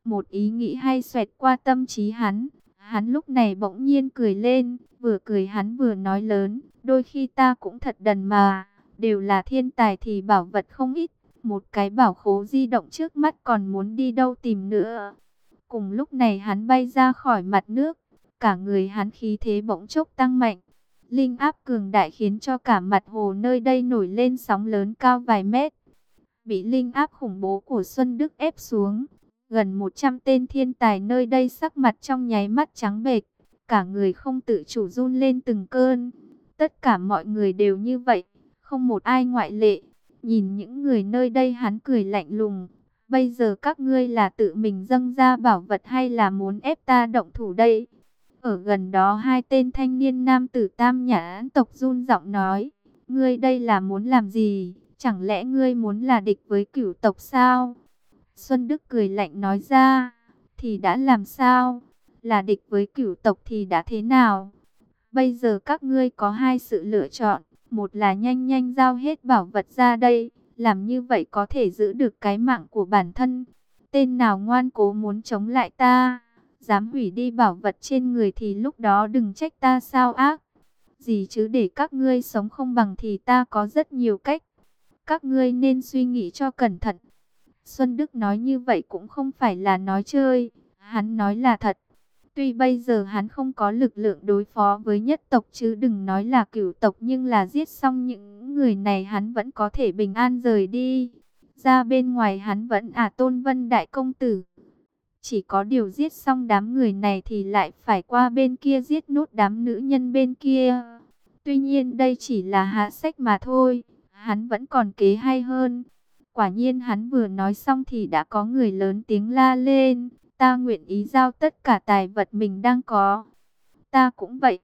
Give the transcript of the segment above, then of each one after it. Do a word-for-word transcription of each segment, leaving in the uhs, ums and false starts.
Một ý nghĩ hay xoẹt qua tâm trí hắn. Hắn lúc này bỗng nhiên cười lên, vừa cười hắn vừa nói lớn, đôi khi ta cũng thật đần mà, đều là thiên tài thì bảo vật không ít, một cái bảo khố di động trước mắt còn muốn đi đâu tìm nữa. Cùng lúc này hắn bay ra khỏi mặt nước, cả người hắn khí thế bỗng chốc tăng mạnh. Linh áp cường đại khiến cho cả mặt hồ nơi đây nổi lên sóng lớn cao vài mét. Bị linh áp khủng bố của Xuân Đức ép xuống, gần một trăm tên thiên tài nơi đây sắc mặt trong nháy mắt trắng bệch, cả người không tự chủ run lên từng cơn. Tất cả mọi người đều như vậy, không một ai ngoại lệ. Nhìn những người nơi đây hắn cười lạnh lùng, bây giờ các ngươi là tự mình dâng ra bảo vật hay là muốn ép ta động thủ đây? Ở gần đó hai tên thanh niên nam tử Tam Nhãn tộc run giọng nói, ngươi đây là muốn làm gì? Chẳng lẽ ngươi muốn là địch với Cửu tộc sao? Xuân Đức cười lạnh nói ra, thì đã làm sao? Là địch với Cửu tộc thì đã thế nào? Bây giờ các ngươi có hai sự lựa chọn, một là nhanh nhanh giao hết bảo vật ra đây, làm như vậy có thể giữ được cái mạng của bản thân. Tên nào ngoan cố muốn chống lại ta, dám hủy đi bảo vật trên người thì lúc đó đừng trách ta sao ác. Gì chứ để các ngươi sống không bằng thì ta có rất nhiều cách. Các ngươi nên suy nghĩ cho cẩn thận. Xuân Đức nói như vậy cũng không phải là nói chơi, hắn nói là thật. Tuy bây giờ hắn không có lực lượng đối phó với nhất tộc chứ đừng nói là Cửu tộc, nhưng là giết xong những người này hắn vẫn có thể bình an rời đi. Ra bên ngoài hắn vẫn à Tôn Vân Đại Công Tử. Chỉ có điều giết xong đám người này thì lại phải qua bên kia giết nốt đám nữ nhân bên kia. Tuy nhiên đây chỉ là hạ sách mà thôi, hắn vẫn còn kế hay hơn. Quả nhiên hắn vừa nói xong thì đã có người lớn tiếng la lên, ta nguyện ý giao tất cả tài vật mình đang có. Ta cũng vậy.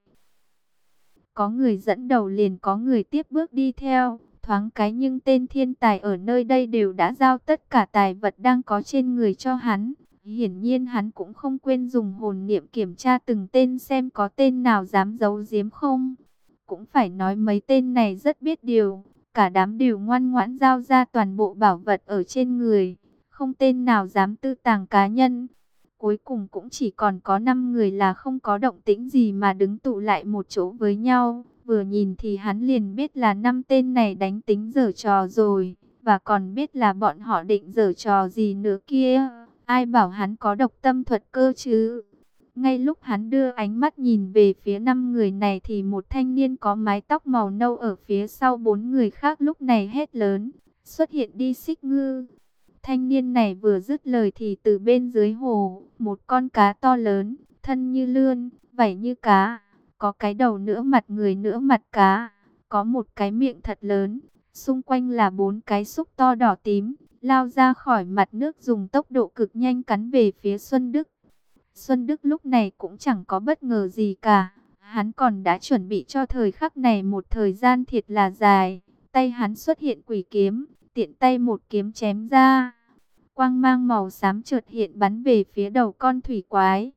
Có người dẫn đầu liền có người tiếp bước đi theo, thoáng cái nhưng tên thiên tài ở nơi đây đều đã giao tất cả tài vật đang có trên người cho hắn. Hiển nhiên hắn cũng không quên dùng hồn niệm kiểm tra từng tên xem có tên nào dám giấu giếm không. Cũng phải nói mấy tên này rất biết điều, cả đám đều ngoan ngoãn giao ra toàn bộ bảo vật ở trên người, không tên nào dám tư tàng cá nhân. Cuối cùng cũng chỉ còn có năm người là không có động tĩnh gì mà đứng tụ lại một chỗ với nhau. Vừa nhìn thì hắn liền biết là năm tên này đánh tính giở trò rồi, và còn biết là bọn họ định giở trò gì nữa kia. Ai bảo hắn có độc tâm thuật cơ chứ? Ngay lúc hắn đưa ánh mắt nhìn về phía năm người này thì một thanh niên có mái tóc màu nâu ở phía sau bốn người khác lúc này hét lớn, xuất hiện đi Xích Ngư. Thanh niên này vừa dứt lời thì từ bên dưới hồ, một con cá to lớn, thân như lươn, vảy như cá, có cái đầu nửa mặt người nửa mặt cá, có một cái miệng thật lớn, xung quanh là bốn cái xúc to đỏ tím, lao ra khỏi mặt nước dùng tốc độ cực nhanh cắn về phía Xuân Đức. Xuân Đức lúc này cũng chẳng có bất ngờ gì cả, hắn còn đã chuẩn bị cho thời khắc này một thời gian thiệt là dài, tay hắn xuất hiện quỷ kiếm, tiện tay một kiếm chém ra. Quang mang màu xám chợt hiện bắn về phía đầu con thủy quái.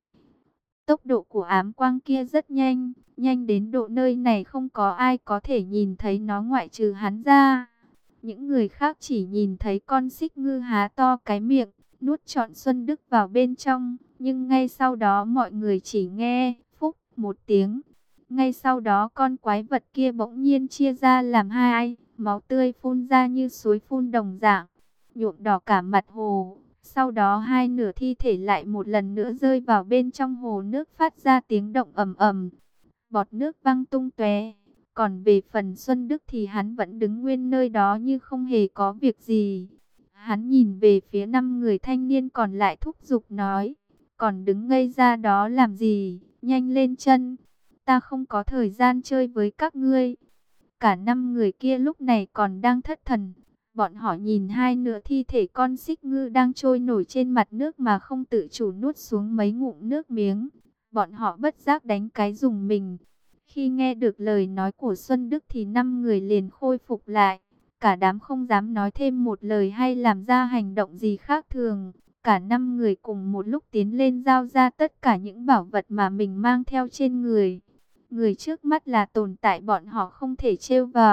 Tốc độ của ám quang kia rất nhanh, nhanh đến độ nơi này không có ai có thể nhìn thấy nó ngoại trừ hắn ra. Những người khác chỉ nhìn thấy con xích ngư há to cái miệng, nuốt trọn Xuân Đức vào bên trong. Nhưng ngay sau đó mọi người chỉ nghe, phúc, một tiếng. Ngay sau đó con quái vật kia bỗng nhiên chia ra làm hai, máu tươi phun ra như suối phun đồng dạng, nhuộm đỏ cả mặt hồ. Sau đó hai nửa thi thể lại một lần nữa rơi vào bên trong hồ nước phát ra tiếng động ầm ầm. Bọt nước văng tung tóe. Còn về phần Xuân Đức thì hắn vẫn đứng nguyên nơi đó như không hề có việc gì. Hắn nhìn về phía năm người thanh niên còn lại thúc giục nói, còn đứng ngây ra đó làm gì, nhanh lên chân, ta không có thời gian chơi với các ngươi. Cả năm người kia lúc này còn đang thất thần. Bọn họ nhìn hai nửa thi thể con xích ngư đang trôi nổi trên mặt nước mà không tự chủ nuốt xuống mấy ngụm nước miếng. Bọn họ bất giác đánh cái rùng mình. Khi nghe được lời nói của Xuân Đức thì năm người liền khôi phục lại. Cả đám không dám nói thêm một lời hay làm ra hành động gì khác thường. Cả năm người cùng một lúc tiến lên giao ra tất cả những bảo vật mà mình mang theo trên người. Người trước mắt là tồn tại bọn họ không thể trêu vào.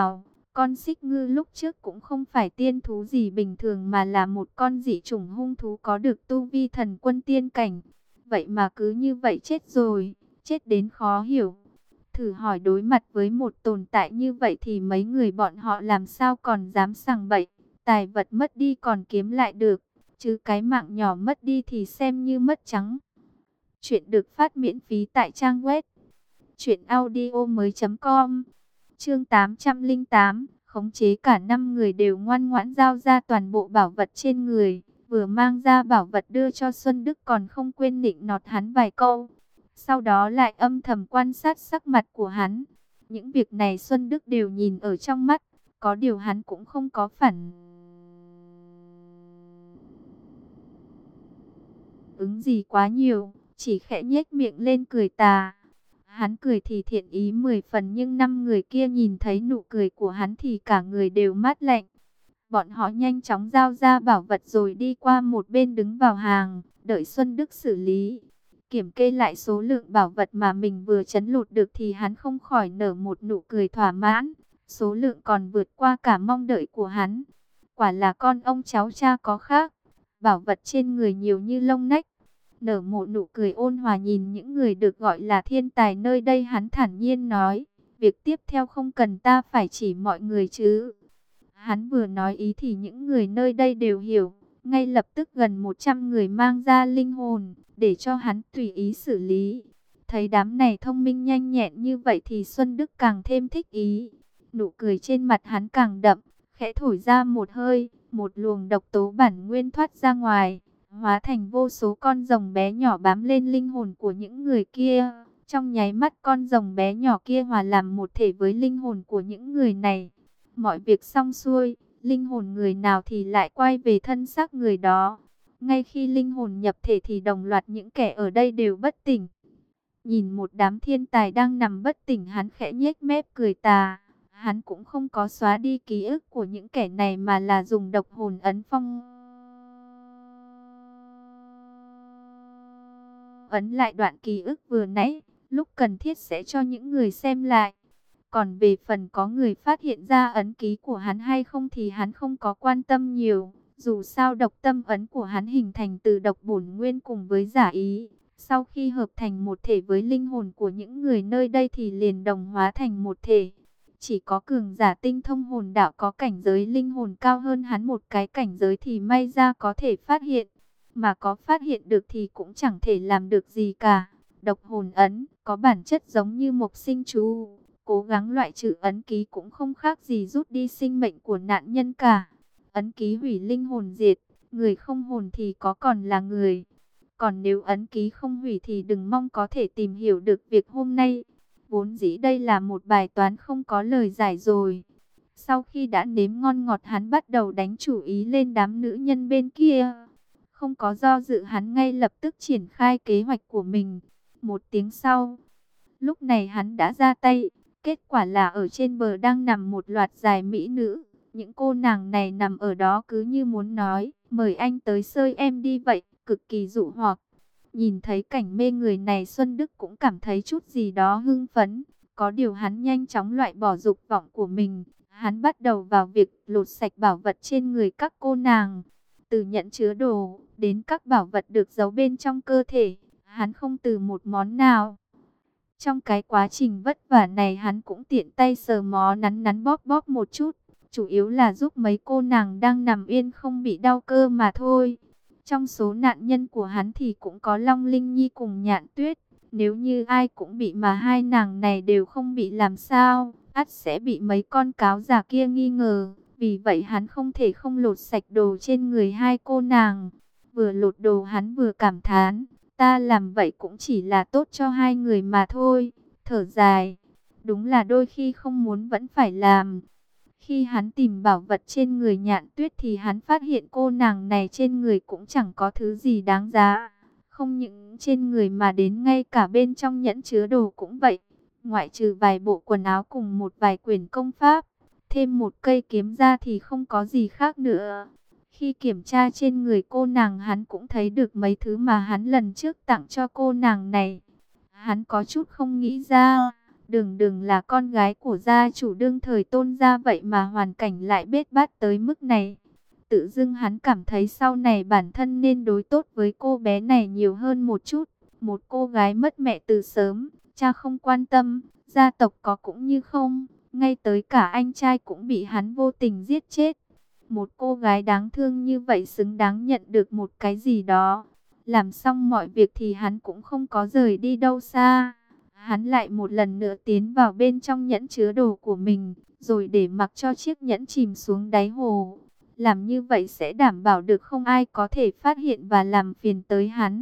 Con xích ngư lúc trước cũng không phải tiên thú gì bình thường mà là một con dị chủng hung thú có được tu vi thần quân tiên cảnh. Vậy mà cứ như vậy chết rồi, chết đến khó hiểu. Thử hỏi đối mặt với một tồn tại như vậy thì mấy người bọn họ làm sao còn dám sằng bậy. Tài vật mất đi còn kiếm lại được, chứ cái mạng nhỏ mất đi thì xem như mất trắng. Chuyện được phát miễn phí tại trang web truyện audio mới chấm com. Chương tám trăm lẻ tám, khống chế cả năm người đều ngoan ngoãn giao ra toàn bộ bảo vật trên người, vừa mang ra bảo vật đưa cho Xuân Đức còn không quên nịnh nọt hắn vài câu. Sau đó lại âm thầm quan sát sắc mặt của hắn. Những việc này Xuân Đức đều nhìn ở trong mắt, có điều hắn cũng không có phản ứng gì quá nhiều, chỉ khẽ nhếch miệng lên cười tà. Hắn cười thì thiện ý mười phần nhưng năm người kia nhìn thấy nụ cười của hắn thì cả người đều mát lạnh. Bọn họ nhanh chóng giao ra bảo vật rồi đi qua một bên đứng vào hàng, đợi Xuân Đức xử lý. Kiểm kê lại số lượng bảo vật mà mình vừa trấn lột được thì hắn không khỏi nở một nụ cười thỏa mãn. Số lượng còn vượt qua cả mong đợi của hắn. Quả là con ông cháu cha có khác. Bảo vật trên người nhiều như lông nách. Nở một nụ cười ôn hòa nhìn những người được gọi là thiên tài nơi đây, hắn thản nhiên nói. Việc tiếp theo không cần ta phải chỉ mọi người chứ. Hắn vừa nói ý thì những người nơi đây đều hiểu. Ngay lập tức gần một trăm người mang ra linh hồn, để cho hắn tùy ý xử lý. Thấy đám này thông minh nhanh nhẹn như vậy thì Xuân Đức càng thêm thích ý. Nụ cười trên mặt hắn càng đậm, khẽ thổi ra một hơi, một luồng độc tố bản nguyên thoát ra ngoài, hóa thành vô số con rồng bé nhỏ bám lên linh hồn của những người kia. Trong nháy mắt con rồng bé nhỏ kia hòa làm một thể với linh hồn của những người này. Mọi việc xong xuôi, linh hồn người nào thì lại quay về thân xác người đó. Ngay khi linh hồn nhập thể thì đồng loạt những kẻ ở đây đều bất tỉnh. Nhìn một đám thiên tài đang nằm bất tỉnh, hắn khẽ nhếch mép cười tà. Hắn cũng không có xóa đi ký ức của những kẻ này mà là dùng độc hồn ấn phong ấn lại đoạn ký ức vừa nãy, lúc cần thiết sẽ cho những người xem lại. Còn về phần có người phát hiện ra ấn ký của hắn hay không thì hắn không có quan tâm nhiều. Dù sao độc tâm ấn của hắn hình thành từ độc bổn nguyên cùng với giả ý. Sau khi hợp thành một thể với linh hồn của những người nơi đây thì liền đồng hóa thành một thể. Chỉ có cường giả tinh thông hồn đạo có cảnh giới linh hồn cao hơn hắn một cái cảnh giới thì may ra có thể phát hiện. Mà có phát hiện được thì cũng chẳng thể làm được gì cả. Độc hồn ấn có bản chất giống như mộc sinh chú. Cố gắng loại trừ ấn ký cũng không khác gì rút đi sinh mệnh của nạn nhân cả. Ấn ký hủy linh hồn diệt, người không hồn thì có còn là người. Còn nếu ấn ký không hủy thì đừng mong có thể tìm hiểu được việc hôm nay. Vốn dĩ đây là một bài toán không có lời giải rồi. Sau khi đã nếm ngon ngọt hắn bắt đầu đánh chủ ý lên đám nữ nhân bên kia. Không có do dự hắn ngay lập tức triển khai kế hoạch của mình. Một tiếng sau, lúc này hắn đã ra tay. Kết quả là ở trên bờ đang nằm một loạt dài mỹ nữ. Những cô nàng này nằm ở đó cứ như muốn nói, mời anh tới xơi em đi vậy, cực kỳ dụ hoặc. Nhìn thấy cảnh mê người này Xuân Đức cũng cảm thấy chút gì đó hưng phấn. Có điều hắn nhanh chóng loại bỏ dục vọng của mình. Hắn bắt đầu vào việc lột sạch bảo vật trên người các cô nàng. Từ nhẫn chứa đồ, đến các bảo vật được giấu bên trong cơ thể. Hắn không từ một món nào. Trong cái quá trình vất vả này hắn cũng tiện tay sờ mó nắn nắn bóp bóp một chút. Chủ yếu là giúp mấy cô nàng đang nằm yên không bị đau cơ mà thôi. Trong số nạn nhân của hắn thì cũng có Long Linh Nhi cùng Nhạn Tuyết. Nếu như ai cũng bị mà hai nàng này đều không bị làm sao, ắt sẽ bị mấy con cáo già kia nghi ngờ. Vì vậy hắn không thể không lột sạch đồ trên người hai cô nàng. Vừa lột đồ hắn vừa cảm thán. Ta làm vậy cũng chỉ là tốt cho hai người mà thôi. Thở dài. Đúng là đôi khi không muốn vẫn phải làm. Khi hắn tìm bảo vật trên người Nhạn Tuyết thì hắn phát hiện cô nàng này trên người cũng chẳng có thứ gì đáng giá. Không những trên người mà đến ngay cả bên trong nhẫn chứa đồ cũng vậy. Ngoại trừ vài bộ quần áo cùng một vài quyển công pháp, thêm một cây kiếm ra thì không có gì khác nữa. Khi kiểm tra trên người cô nàng hắn cũng thấy được mấy thứ mà hắn lần trước tặng cho cô nàng này. Hắn có chút không nghĩ ra, Đường đường là con gái của gia chủ đương thời Tôn gia, vậy mà hoàn cảnh lại bết bát tới mức này. Tự dưng hắn cảm thấy sau này bản thân nên đối tốt với cô bé này nhiều hơn một chút. Một cô gái mất mẹ từ sớm, cha không quan tâm, gia tộc có cũng như không, ngay tới cả anh trai cũng bị hắn vô tình giết chết. Một cô gái đáng thương như vậy xứng đáng nhận được một cái gì đó. Làm xong mọi việc thì hắn cũng không có rời đi đâu xa. Hắn lại một lần nữa tiến vào bên trong nhẫn chứa đồ của mình, rồi để mặc cho chiếc nhẫn chìm xuống đáy hồ. Làm như vậy sẽ đảm bảo được không ai có thể phát hiện và làm phiền tới hắn.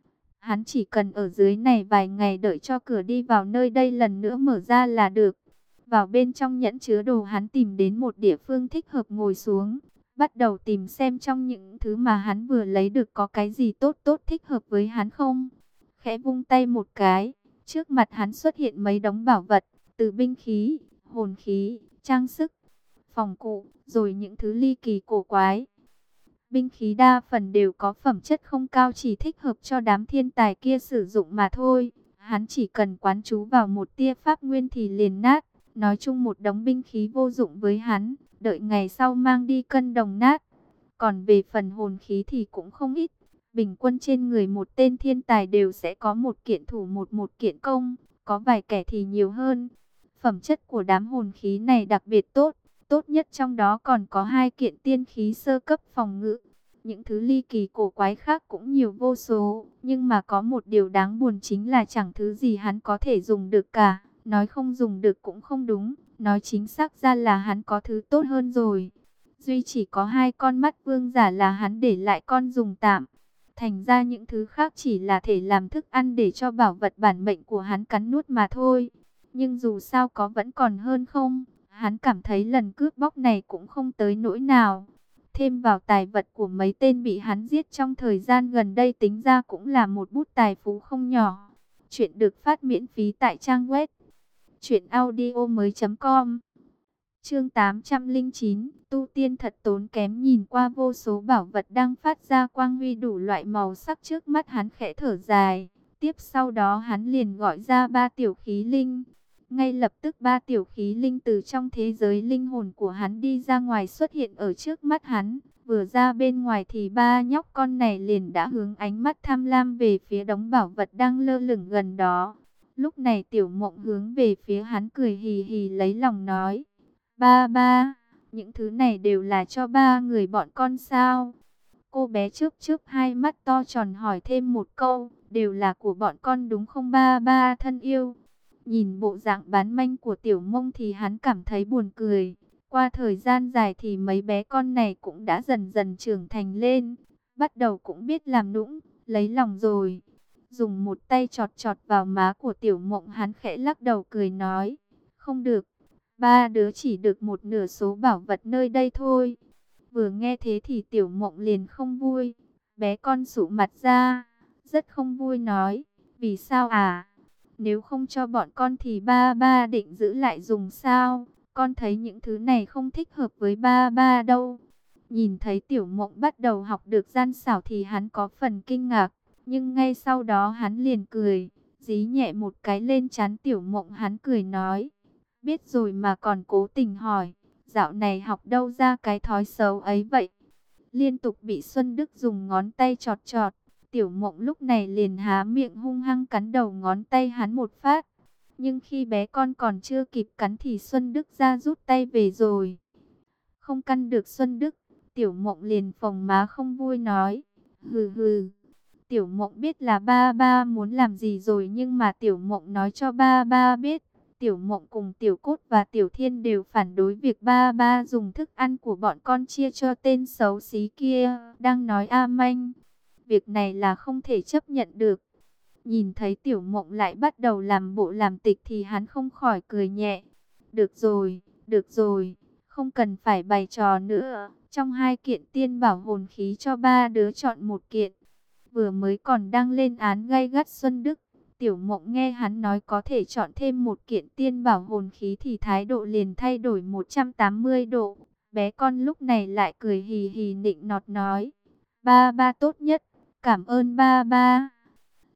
Hắn chỉ cần ở dưới này vài ngày đợi cho cửa đi vào nơi đây lần nữa mở ra là được. Vào bên trong nhẫn chứa đồ, hắn tìm đến một địa phương thích hợp ngồi xuống. Bắt đầu tìm xem trong những thứ mà hắn vừa lấy được có cái gì tốt tốt thích hợp với hắn không. Khẽ vung tay một cái, trước mặt hắn xuất hiện mấy đống bảo vật, từ binh khí, hồn khí, trang sức, phòng cụ, rồi những thứ ly kỳ cổ quái. Binh khí đa phần đều có phẩm chất không cao, chỉ thích hợp cho đám thiên tài kia sử dụng mà thôi. Hắn chỉ cần quán chú vào một tia pháp nguyên thì liền nát. Nói chung một đống binh khí vô dụng với hắn, đợi ngày sau mang đi cân đồng nát. Còn về phần hồn khí thì cũng không ít. Bình quân trên người một tên thiên tài đều sẽ có một kiện thủ, một một kiện công, có vài kẻ thì nhiều hơn. Phẩm chất của đám hồn khí này đặc biệt tốt. Tốt nhất trong đó còn có hai kiện tiên khí sơ cấp phòng ngự. Những thứ ly kỳ cổ quái khác cũng nhiều vô số. Nhưng mà có một điều đáng buồn chính là chẳng thứ gì hắn có thể dùng được cả. Nói không dùng được cũng không đúng. Nói chính xác ra là hắn có thứ tốt hơn rồi. Duy chỉ có hai con mắt vương giả là hắn để lại con dùng tạm. Thành ra những thứ khác chỉ là thể làm thức ăn để cho bảo vật bản mệnh của hắn cắn nuốt mà thôi. Nhưng dù sao có vẫn còn hơn không. Hắn cảm thấy lần cướp bóc này cũng không tới nỗi nào. Thêm vào tài vật của mấy tên bị hắn giết trong thời gian gần đây, tính ra cũng là một bút tài phú không nhỏ. Chuyện được phát miễn phí tại trang web truyện audio mới chấm com. Chương tám trăm lẻ chín, tu tiên thật tốn kém. Nhìn qua vô số bảo vật đang phát ra quang huy đủ loại màu sắc trước mắt, hắn khẽ thở dài. Tiếp sau đó hắn liền gọi ra ba tiểu khí linh. Ngay lập tức ba tiểu khí linh từ trong thế giới linh hồn của hắn đi ra ngoài, xuất hiện ở trước mắt hắn. Vừa ra bên ngoài thì ba nhóc con này liền đã hướng ánh mắt tham lam về phía đống bảo vật đang lơ lửng gần đó. Lúc này Tiểu Mộng hướng về phía hắn cười hì hì lấy lòng nói: Ba ba, những thứ này đều là cho ba người bọn con sao? Cô bé chớp chớp hai mắt to tròn hỏi thêm một câu: Đều là của bọn con đúng không ba ba thân yêu? Nhìn bộ dạng bán manh của Tiểu Mông thì hắn cảm thấy buồn cười. Qua thời gian dài thì mấy bé con này cũng đã dần dần trưởng thành lên, bắt đầu cũng biết làm nũng, lấy lòng rồi. Dùng một tay chọt chọt vào má của Tiểu Mộng, hắn khẽ lắc đầu cười nói: Không được, ba đứa chỉ được một nửa số bảo vật nơi đây thôi. Vừa nghe thế thì Tiểu Mộng liền không vui. Bé con sụ mặt ra, rất không vui nói: Vì sao à? Nếu không cho bọn con thì ba ba định giữ lại dùng sao? Con thấy những thứ này không thích hợp với ba ba đâu. Nhìn thấy Tiểu Mộng bắt đầu học được gian xảo thì hắn có phần kinh ngạc. Nhưng ngay sau đó hắn liền cười, dí nhẹ một cái lên trán Tiểu Mộng, hắn cười nói: Biết rồi mà còn cố tình hỏi, dạo này học đâu ra cái thói xấu ấy vậy? Liên tục bị Xuân Đức dùng ngón tay chọt chọt. Tiểu Mộng lúc này liền há miệng hung hăng cắn đầu ngón tay hắn một phát. Nhưng khi bé con còn chưa kịp cắn thì Xuân Đức ra rút tay về rồi. Không căn được Xuân Đức, Tiểu Mộng liền phồng má không vui nói: Hừ hừ. Tiểu Mộng biết là ba ba muốn làm gì rồi, nhưng mà Tiểu Mộng nói cho ba ba biết. Tiểu Mộng cùng Tiểu Cốt và Tiểu Thiên đều phản đối việc ba ba dùng thức ăn của bọn con chia cho tên xấu xí kia đang nói a manh. Việc này là không thể chấp nhận được. Nhìn thấy Tiểu Mộng lại bắt đầu làm bộ làm tịch thì hắn không khỏi cười nhẹ. Được rồi, được rồi, không cần phải bày trò nữa. Trong hai kiện tiên bảo hồn khí cho ba đứa chọn một kiện. Vừa mới còn đang lên án gay gắt Xuân Đức, Tiểu Mộng nghe hắn nói có thể chọn thêm một kiện tiên bảo hồn khí thì thái độ liền thay đổi một trăm tám mươi độ. Bé con lúc này lại cười hì hì nịnh nọt nói: Ba ba tốt nhất, cảm ơn ba ba.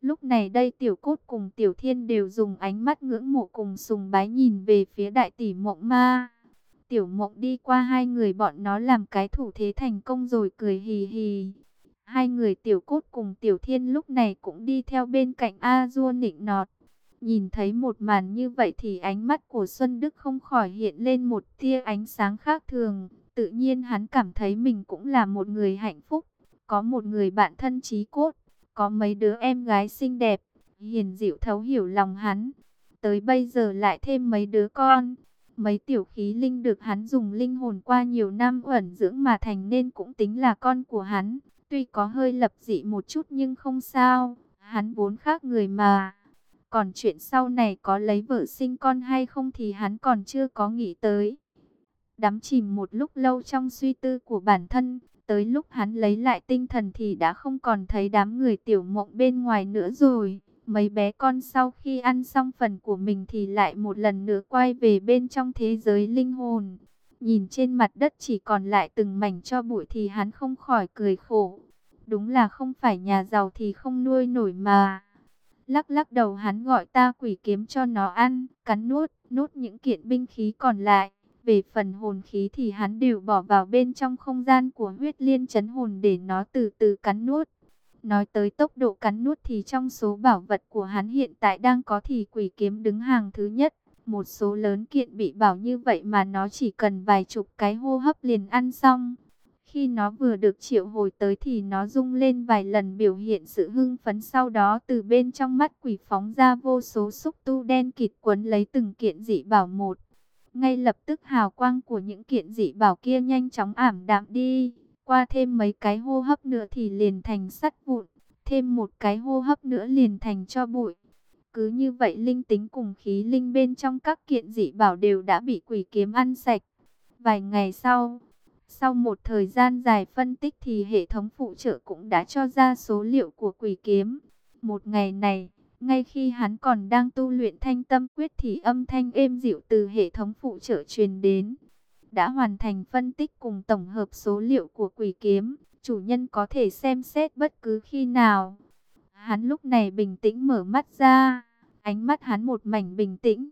Lúc này đây Tiểu Cốt cùng Tiểu Thiên đều dùng ánh mắt ngưỡng mộ cùng sùng bái nhìn về phía đại tỷ Mộng Ma. Tiểu Mộng đi qua hai người bọn nó làm cái thủ thế thành công rồi cười hì hì. Hai người Tiểu Cốt cùng Tiểu Thiên lúc này cũng đi theo bên cạnh A Dua nịnh nọt. Nhìn thấy một màn như vậy thì ánh mắt của Xuân Đức không khỏi hiện lên một tia ánh sáng khác thường. Tự nhiên hắn cảm thấy mình cũng là một người hạnh phúc, có một người bạn thân chí cốt, có mấy đứa em gái xinh đẹp, hiền dịu thấu hiểu lòng hắn. Tới bây giờ lại thêm mấy đứa con, mấy tiểu khí linh được hắn dùng linh hồn qua nhiều năm ẩn dưỡng mà thành nên cũng tính là con của hắn. Tuy có hơi lập dị một chút nhưng không sao, hắn vốn khác người mà. Còn chuyện sau này có lấy vợ sinh con hay không thì hắn còn chưa có nghĩ tới. Đắm chìm một lúc lâu trong suy tư của bản thân, tới lúc hắn lấy lại tinh thần thì đã không còn thấy đám người Tiểu Mộng bên ngoài nữa rồi. Mấy bé con sau khi ăn xong phần của mình thì lại một lần nữa quay về bên trong thế giới linh hồn. Nhìn trên mặt đất chỉ còn lại từng mảnh tro bụi thì hắn không khỏi cười khổ. Đúng là không phải nhà giàu thì không nuôi nổi mà. Lắc lắc đầu hắn gọi ta quỷ kiếm cho nó ăn, cắn nuốt, nốt những kiện binh khí còn lại. Về phần hồn khí thì hắn đều bỏ vào bên trong không gian của huyết liên trấn hồn để nó từ từ cắn nuốt. Nói tới tốc độ cắn nuốt thì trong số bảo vật của hắn hiện tại đang có thì quỷ kiếm đứng hàng thứ nhất. Một số lớn kiện bị bảo như vậy mà nó chỉ cần vài chục cái hô hấp liền ăn xong. Khi nó vừa được triệu hồi tới thì nó rung lên vài lần biểu hiện sự hưng phấn, sau đó từ bên trong mắt quỷ phóng ra vô số xúc tu đen kịt quấn lấy từng kiện dị bảo một. Ngay lập tức hào quang của những kiện dị bảo kia nhanh chóng ảm đạm đi. Qua thêm mấy cái hô hấp nữa thì liền thành sắt vụn. Thêm một cái hô hấp nữa liền thành tro bụi. Cứ như vậy linh tính cùng khí linh bên trong các kiện dị bảo đều đã bị quỷ kiếm ăn sạch. Vài ngày sau, sau một thời gian dài phân tích thì hệ thống phụ trợ cũng đã cho ra số liệu của quỷ kiếm. Một ngày này, ngay khi hắn còn đang tu luyện thanh tâm quyết thì âm thanh êm dịu từ hệ thống phụ trợ truyền đến. Đã hoàn thành phân tích cùng tổng hợp số liệu của quỷ kiếm, chủ nhân có thể xem xét bất cứ khi nào. Hắn lúc này bình tĩnh mở mắt ra, ánh mắt hắn một mảnh bình tĩnh.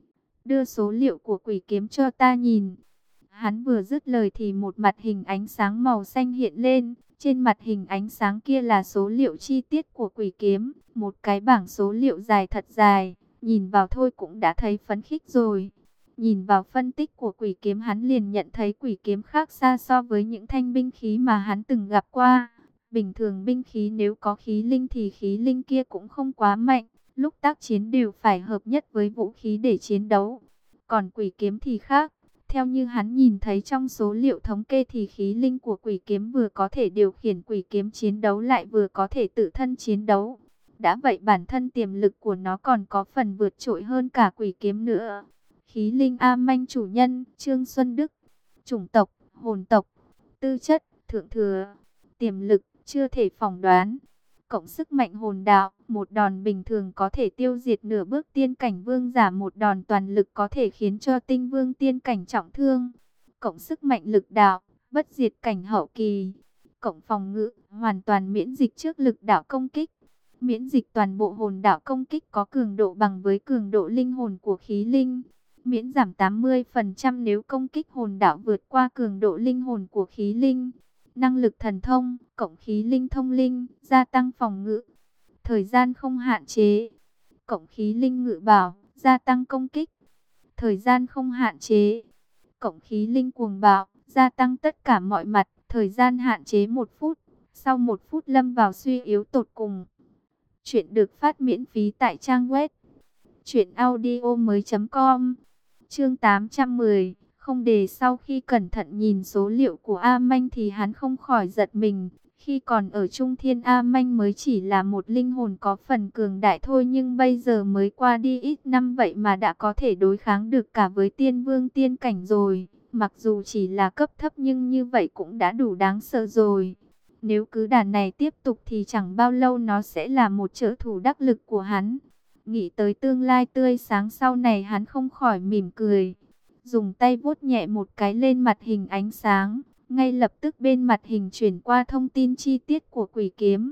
Đưa số liệu của quỷ kiếm cho ta nhìn. Hắn vừa dứt lời thì một mặt hình ánh sáng màu xanh hiện lên. Trên mặt hình ánh sáng kia là số liệu chi tiết của quỷ kiếm. Một cái bảng số liệu dài thật dài. Nhìn vào thôi cũng đã thấy phấn khích rồi. Nhìn vào phân tích của quỷ kiếm hắn liền nhận thấy quỷ kiếm khác xa so với những thanh binh khí mà hắn từng gặp qua. Bình thường binh khí nếu có khí linh thì khí linh kia cũng không quá mạnh. Lúc tác chiến đều phải hợp nhất với vũ khí để chiến đấu. Còn quỷ kiếm thì khác. Theo như hắn nhìn thấy trong số liệu thống kê thì khí linh của quỷ kiếm vừa có thể điều khiển quỷ kiếm chiến đấu lại vừa có thể tự thân chiến đấu. Đã vậy bản thân tiềm lực của nó còn có phần vượt trội hơn cả quỷ kiếm nữa. Khí linh A Manh chủ nhân, Trương Xuân Đức. Chủng tộc, hồn tộc. Tư chất, thượng thừa. Tiềm lực, chưa thể phỏng đoán. Cộng sức mạnh hồn đạo, một đòn bình thường có thể tiêu diệt nửa bước tiên cảnh vương giả, một đòn toàn lực có thể khiến cho tinh vương tiên cảnh trọng thương. Cộng sức mạnh lực đạo, bất diệt cảnh hậu kỳ. Cộng phòng ngự, hoàn toàn miễn dịch trước lực đạo công kích. Miễn dịch toàn bộ hồn đạo công kích có cường độ bằng với cường độ linh hồn của khí linh. Miễn giảm tám mươi phần trăm nếu công kích hồn đạo vượt qua cường độ linh hồn của khí linh. Năng lực thần thông, cộng khí linh thông linh, gia tăng phòng ngự. Thời gian không hạn chế. Cộng khí linh ngự bảo, gia tăng công kích. Thời gian không hạn chế. Cộng khí linh cuồng bạo, gia tăng tất cả mọi mặt. Thời gian hạn chế một phút. Sau một phút lâm vào suy yếu tột cùng. Chuyện được phát miễn phí tại trang web truyện audio mới chấm com. Chương tám trăm mười. Không đề. Sau khi cẩn thận nhìn số liệu của A Manh thì hắn không khỏi giật mình. Khi còn ở Trung Thiên, A Manh mới chỉ là một linh hồn có phần cường đại thôi, nhưng bây giờ mới qua đi ít năm vậy mà đã có thể đối kháng được cả với tiên vương tiên cảnh rồi. Mặc dù chỉ là cấp thấp nhưng như vậy cũng đã đủ đáng sợ rồi. Nếu cứ đà này tiếp tục thì chẳng bao lâu nó sẽ là một trợ thủ đắc lực của hắn. Nghĩ tới tương lai tươi sáng sau này hắn không khỏi mỉm cười. Dùng tay vuốt nhẹ một cái lên mặt hình ánh sáng. Ngay lập tức bên mặt hình chuyển qua thông tin chi tiết của quỷ kiếm.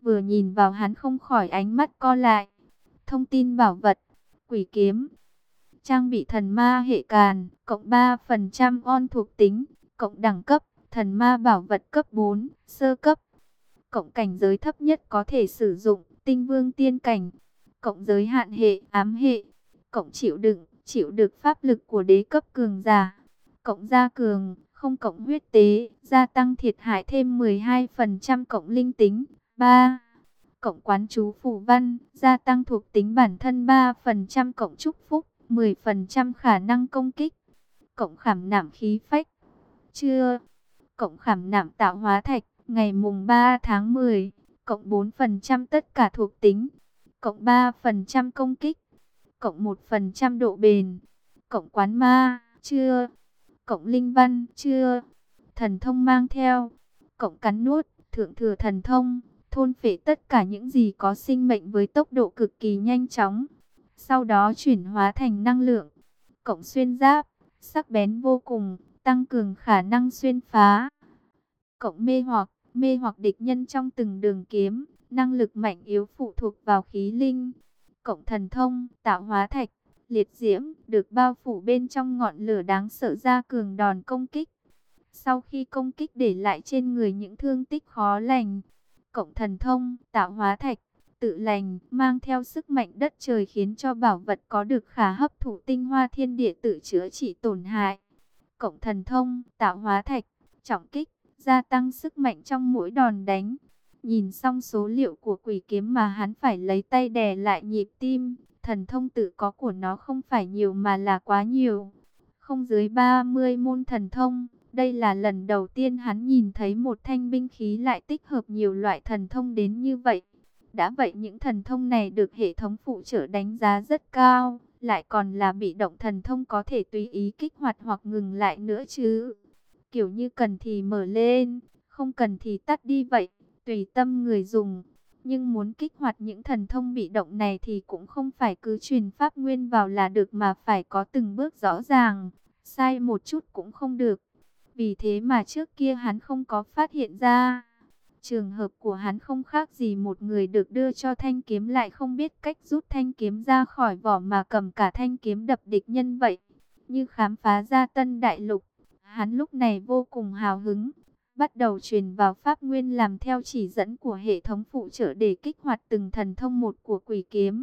vừa nhìn vào hắn không khỏi ánh mắt co lại. Thông tin bảo vật, quỷ kiếm. Trang bị thần ma hệ càn, cộng ba phần trăm on thuộc tính, cộng đẳng cấp, thần ma bảo vật cấp bốn, sơ cấp. Cộng cảnh giới thấp nhất có thể sử dụng, tinh vương tiên cảnh. Cộng giới hạn hệ, ám hệ. Cộng chịu đựng, chịu được pháp lực của đế cấp cường giả. Cộng gia cường, không cộng huyết tế, gia tăng thiệt hại thêm mười hai phần trăm cộng linh tính. ba. Cộng quán chú phù văn, gia tăng thuộc tính bản thân ba phần trăm cộng chúc phúc, mười phần trăm khả năng công kích. Cộng khảm nạm khí phách. Chưa. Cộng khảm nạm tạo hóa thạch, ngày mùng ba tháng mười, cộng bốn phần trăm tất cả thuộc tính. Cộng ba phần trăm công kích. Cộng một phần trăm độ bền. Cộng quán ma, chưa. Cộng linh văn, chưa. Thần thông mang theo. Cộng cắn nuốt, thượng thừa thần thông, thôn phệ tất cả những gì có sinh mệnh với tốc độ cực kỳ nhanh chóng. Sau đó chuyển hóa thành năng lượng. Cộng xuyên giáp, sắc bén vô cùng, tăng cường khả năng xuyên phá. Cộng mê hoặc, mê hoặc địch nhân trong từng đường kiếm, năng lực mạnh yếu phụ thuộc vào khí linh. Cộng thần thông, tạo hóa thạch, liệt diễm, được bao phủ bên trong ngọn lửa đáng sợ ra cường đòn công kích. Sau khi công kích để lại trên người những thương tích khó lành. Cộng thần thông, tạo hóa thạch, tự lành, mang theo sức mạnh đất trời khiến cho bảo vật có được khả hấp thụ tinh hoa thiên địa tự chữa trị tổn hại. Cộng thần thông, tạo hóa thạch, trọng kích, gia tăng sức mạnh trong mỗi đòn đánh. Nhìn xong số liệu của quỷ kiếm mà hắn phải lấy tay đè lại nhịp tim. Thần thông tự có của nó không phải nhiều mà là quá nhiều. Không dưới ba mươi môn thần thông. Đây là lần đầu tiên hắn nhìn thấy một thanh binh khí lại tích hợp nhiều loại thần thông đến như vậy. Đã vậy những thần thông này được hệ thống phụ trợ đánh giá rất cao. Lại còn là bị động thần thông có thể tùy ý kích hoạt hoặc ngừng lại nữa chứ. Kiểu như cần thì mở lên, không cần thì tắt đi vậy, tùy tâm người dùng. Nhưng muốn kích hoạt những thần thông bị động này thì cũng không phải cứ truyền pháp nguyên vào là được mà phải có từng bước rõ ràng. Sai một chút cũng không được. Vì thế mà trước kia hắn không có phát hiện ra. Trường hợp của hắn không khác gì một người được đưa cho thanh kiếm lại không biết cách rút thanh kiếm ra khỏi vỏ mà cầm cả thanh kiếm đập địch nhân vậy. Như khám phá ra tân đại lục. Hắn lúc này vô cùng hào hứng, bắt đầu truyền vào pháp nguyên làm theo chỉ dẫn của hệ thống phụ trợ để kích hoạt từng thần thông một của quỷ kiếm.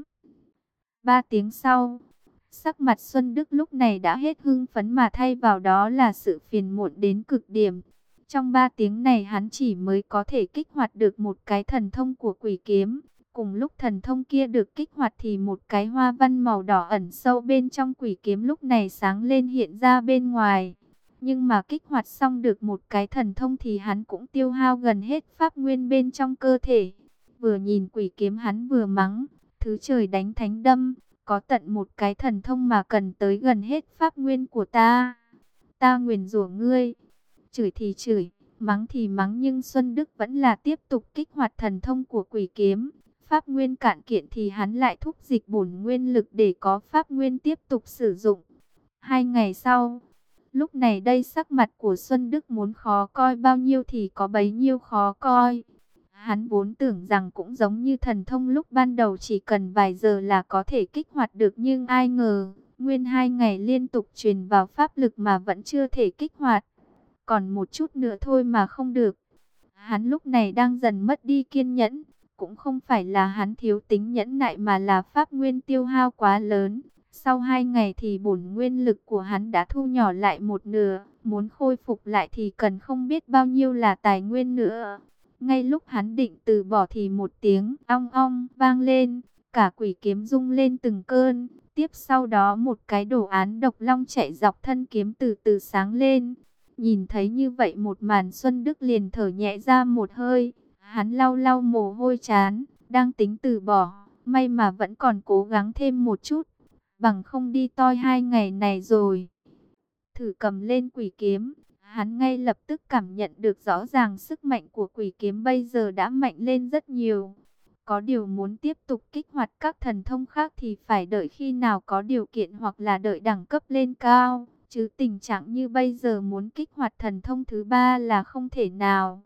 Ba tiếng sau, sắc mặt Xuân Đức lúc này đã hết hưng phấn mà thay vào đó là sự phiền muộn đến cực điểm. Trong ba tiếng này hắn chỉ mới có thể kích hoạt được một cái thần thông của quỷ kiếm. Cùng lúc thần thông kia được kích hoạt thì một cái hoa văn màu đỏ ẩn sâu bên trong quỷ kiếm lúc này sáng lên hiện ra bên ngoài. Nhưng mà kích hoạt xong được một cái thần thông thì hắn cũng tiêu hao gần hết pháp nguyên bên trong cơ thể. Vừa nhìn quỷ kiếm hắn vừa mắng, thứ trời đánh thánh đâm, có tận một cái thần thông mà cần tới gần hết pháp nguyên của ta. Ta nguyền rủa ngươi. Chửi thì chửi, mắng thì mắng nhưng Xuân Đức vẫn là tiếp tục kích hoạt thần thông của quỷ kiếm. Pháp nguyên cạn kiện thì hắn lại thúc dịch bổn nguyên lực để có pháp nguyên tiếp tục sử dụng. Hai ngày sau, lúc này đây sắc mặt của Xuân Đức muốn khó coi bao nhiêu thì có bấy nhiêu khó coi. Hắn vốn tưởng rằng cũng giống như thần thông lúc ban đầu chỉ cần vài giờ là có thể kích hoạt được nhưng ai ngờ, nguyên hai ngày liên tục truyền vào pháp lực mà vẫn chưa thể kích hoạt. Còn một chút nữa thôi mà không được. Hắn lúc này đang dần mất đi kiên nhẫn, cũng không phải là hắn thiếu tính nhẫn nại mà là pháp nguyên tiêu hao quá lớn. Sau hai ngày thì bổn nguyên lực của hắn đã thu nhỏ lại một nửa, muốn khôi phục lại thì cần không biết bao nhiêu là tài nguyên nữa. Ngay lúc hắn định từ bỏ thì một tiếng ong ong vang lên, cả quỷ kiếm rung lên từng cơn. Tiếp sau đó một cái đồ án độc long chạy dọc thân kiếm từ từ sáng lên. Nhìn thấy như vậy một màn Xuân Đức liền thở nhẹ ra một hơi. Hắn lau lau mồ hôi chán, đang tính từ bỏ, may mà vẫn còn cố gắng thêm một chút. Bằng không đi toi hai ngày này rồi. Thử cầm lên quỷ kiếm, hắn ngay lập tức cảm nhận được rõ ràng sức mạnh của quỷ kiếm bây giờ đã mạnh lên rất nhiều. Có điều muốn tiếp tục kích hoạt các thần thông khác thì phải đợi khi nào có điều kiện hoặc là đợi đẳng cấp lên cao. Chứ tình trạng như bây giờ muốn kích hoạt thần thông thứ ba là không thể nào.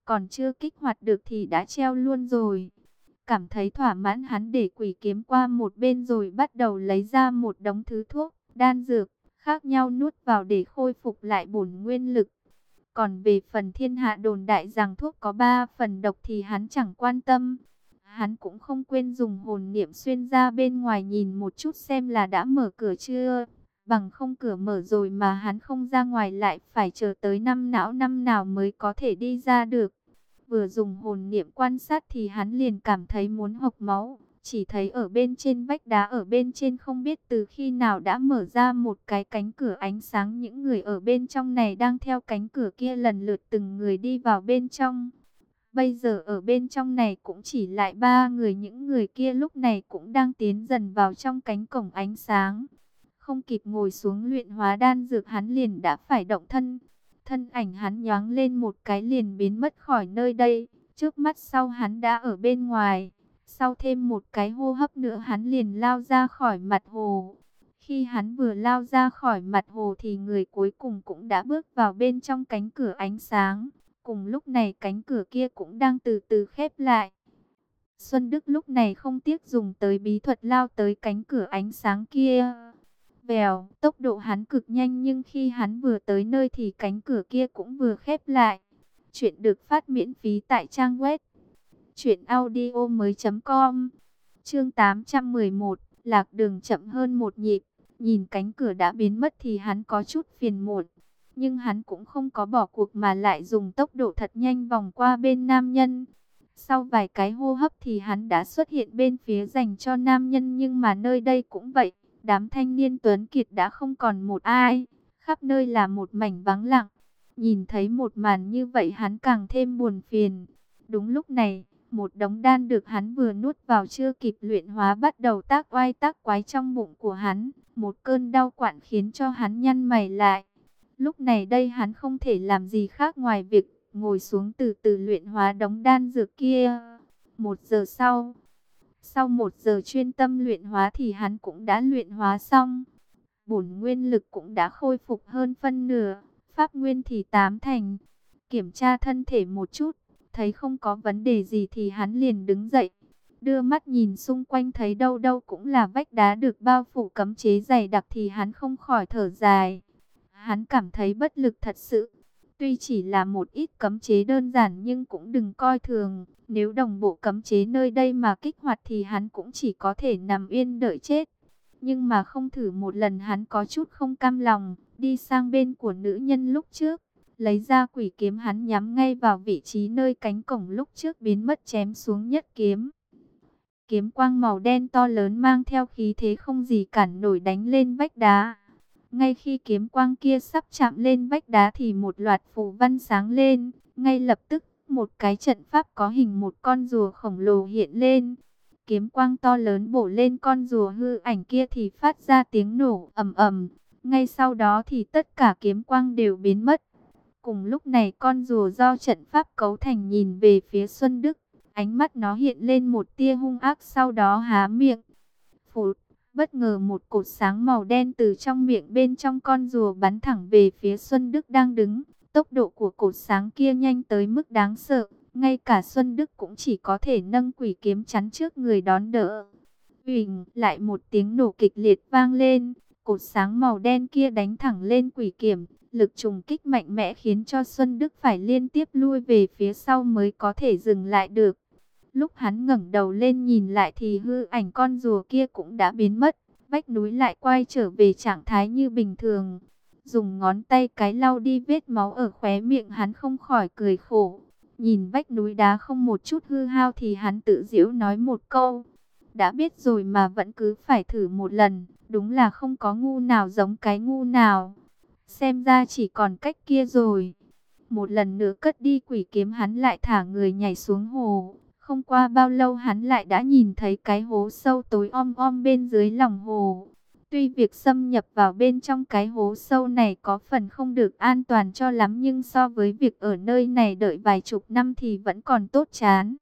còn chưa kích hoạt được thì đã treo luôn rồi. Cảm thấy thỏa mãn, hắn để quỷ kiếm qua một bên rồi bắt đầu lấy ra một đống thứ thuốc, đan dược, khác nhau nuốt vào để khôi phục lại bổn nguyên lực. Còn về phần thiên hạ đồn đại rằng thuốc có ba phần độc thì hắn chẳng quan tâm. Hắn cũng không quên dùng hồn niệm xuyên ra bên ngoài nhìn một chút xem là đã mở cửa chưa. Bằng không cửa mở rồi mà hắn không ra ngoài lại phải chờ tới năm não năm nào mới có thể đi ra được. Vừa dùng hồn niệm quan sát thì hắn liền cảm thấy muốn hộc máu. Chỉ thấy ở bên trên vách đá ở bên trên không biết từ khi nào đã mở ra một cái cánh cửa ánh sáng. Những người ở bên trong này đang theo cánh cửa kia lần lượt từng người đi vào bên trong. Bây giờ ở bên trong này cũng chỉ lại ba người, những người kia lúc này cũng đang tiến dần vào trong cánh cổng ánh sáng. Không kịp ngồi xuống luyện hóa đan dược hắn liền đã phải động thân. Thân ảnh hắn nhoáng lên một cái liền biến mất khỏi nơi đây. Trước mắt sau hắn đã ở bên ngoài. Sau thêm một cái hô hấp nữa hắn liền lao ra khỏi mặt hồ. Khi hắn vừa lao ra khỏi mặt hồ thì người cuối cùng cũng đã bước vào bên trong cánh cửa ánh sáng. Cùng lúc này cánh cửa kia cũng đang từ từ khép lại. Xuân Đức lúc này không tiếc dùng tới bí thuật lao tới cánh cửa ánh sáng kia. Vèo, tốc độ hắn cực nhanh nhưng khi hắn vừa tới nơi thì cánh cửa kia cũng vừa khép lại. Chuyện được phát miễn phí tại trang web truyện audio mới chấm com. Chương tám trăm mười một, lạc đường chậm hơn một nhịp. Nhìn cánh cửa đã biến mất thì hắn có chút phiền muộn. Nhưng hắn cũng không có bỏ cuộc mà lại dùng tốc độ thật nhanh vòng qua bên nam nhân. Sau vài cái hô hấp thì hắn đã xuất hiện bên phía dành cho nam nhân, nhưng mà nơi đây cũng vậy. Đám thanh niên tuấn kiệt đã không còn một ai, khắp nơi là một mảnh vắng lặng. Nhìn thấy một màn như vậy hắn càng thêm buồn phiền. Đúng lúc này, một đống đan được hắn vừa nuốt vào chưa kịp luyện hóa bắt đầu tác oai tác quái trong bụng của hắn. Một cơn đau quặn khiến cho hắn nhăn mày lại. Lúc này đây hắn không thể làm gì khác ngoài việc ngồi xuống từ từ luyện hóa đống đan dược kia. Một giờ sau, sau một giờ chuyên tâm luyện hóa thì hắn cũng đã luyện hóa xong. Bổn nguyên lực cũng đã khôi phục hơn phân nửa, pháp nguyên thì tám thành. Kiểm tra thân thể một chút, thấy không có vấn đề gì thì hắn liền đứng dậy. Đưa mắt nhìn xung quanh thấy đâu đâu cũng là vách đá được bao phủ cấm chế dày đặc thì hắn không khỏi thở dài. Hắn cảm thấy bất lực thật sự. Tuy chỉ là một ít cấm chế đơn giản nhưng cũng đừng coi thường. Nếu đồng bộ cấm chế nơi đây mà kích hoạt thì hắn cũng chỉ có thể nằm yên đợi chết. Nhưng mà không thử một lần hắn có chút không cam lòng. Đi sang bên của nữ nhân lúc trước, lấy ra quỷ kiếm hắn nhắm ngay vào vị trí nơi cánh cổng lúc trước biến mất chém xuống nhất kiếm. Kiếm quang màu đen to lớn mang theo khí thế không gì cản nổi đánh lên vách đá. Ngay khi kiếm quang kia sắp chạm lên vách đá thì một loạt phù văn sáng lên. Ngay lập tức, một cái trận pháp có hình một con rùa khổng lồ hiện lên. Kiếm quang to lớn bổ lên con rùa hư ảnh kia thì phát ra tiếng nổ ầm ầm. Ngay sau đó thì tất cả kiếm quang đều biến mất. Cùng lúc này con rùa do trận pháp cấu thành nhìn về phía Xuân Đức. Ánh mắt nó hiện lên một tia hung ác, sau đó há miệng. Phụt, bất ngờ một cột sáng màu đen từ trong miệng bên trong con rùa bắn thẳng về phía Xuân Đức đang đứng. Tốc độ của cột sáng kia nhanh tới mức đáng sợ. Ngay cả Xuân Đức cũng chỉ có thể nâng quỷ kiếm chắn trước người đón đỡ. Uỳnh, lại một tiếng nổ kịch liệt vang lên. Cột sáng màu đen kia đánh thẳng lên quỷ kiếm. Lực trùng kích mạnh mẽ khiến cho Xuân Đức phải liên tiếp lui về phía sau mới có thể dừng lại được. Lúc hắn ngẩng đầu lên nhìn lại thì hư ảnh con rùa kia cũng đã biến mất. Vách núi lại quay trở về trạng thái như bình thường. Dùng ngón tay cái lau đi vết máu ở khóe miệng, hắn không khỏi cười khổ. Nhìn vách núi đá không một chút hư hao thì hắn tự giễu nói một câu. Đã biết rồi mà vẫn cứ phải thử một lần. Đúng là không có ngu nào giống cái ngu nào. Xem ra chỉ còn cách kia rồi. Một lần nữa cất đi quỷ kiếm hắn lại thả người nhảy xuống hồ. Không qua bao lâu hắn lại đã nhìn thấy cái hố sâu tối om om bên dưới lòng hồ. Tuy việc xâm nhập vào bên trong cái hố sâu này có phần không được an toàn cho lắm, nhưng so với việc ở nơi này đợi vài chục năm thì vẫn còn tốt chán.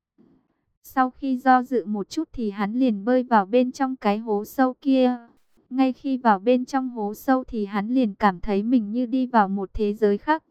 Sau khi do dự một chút thì hắn liền bơi vào bên trong cái hố sâu kia. Ngay khi vào bên trong hố sâu thì hắn liền cảm thấy mình như đi vào một thế giới khác vậy.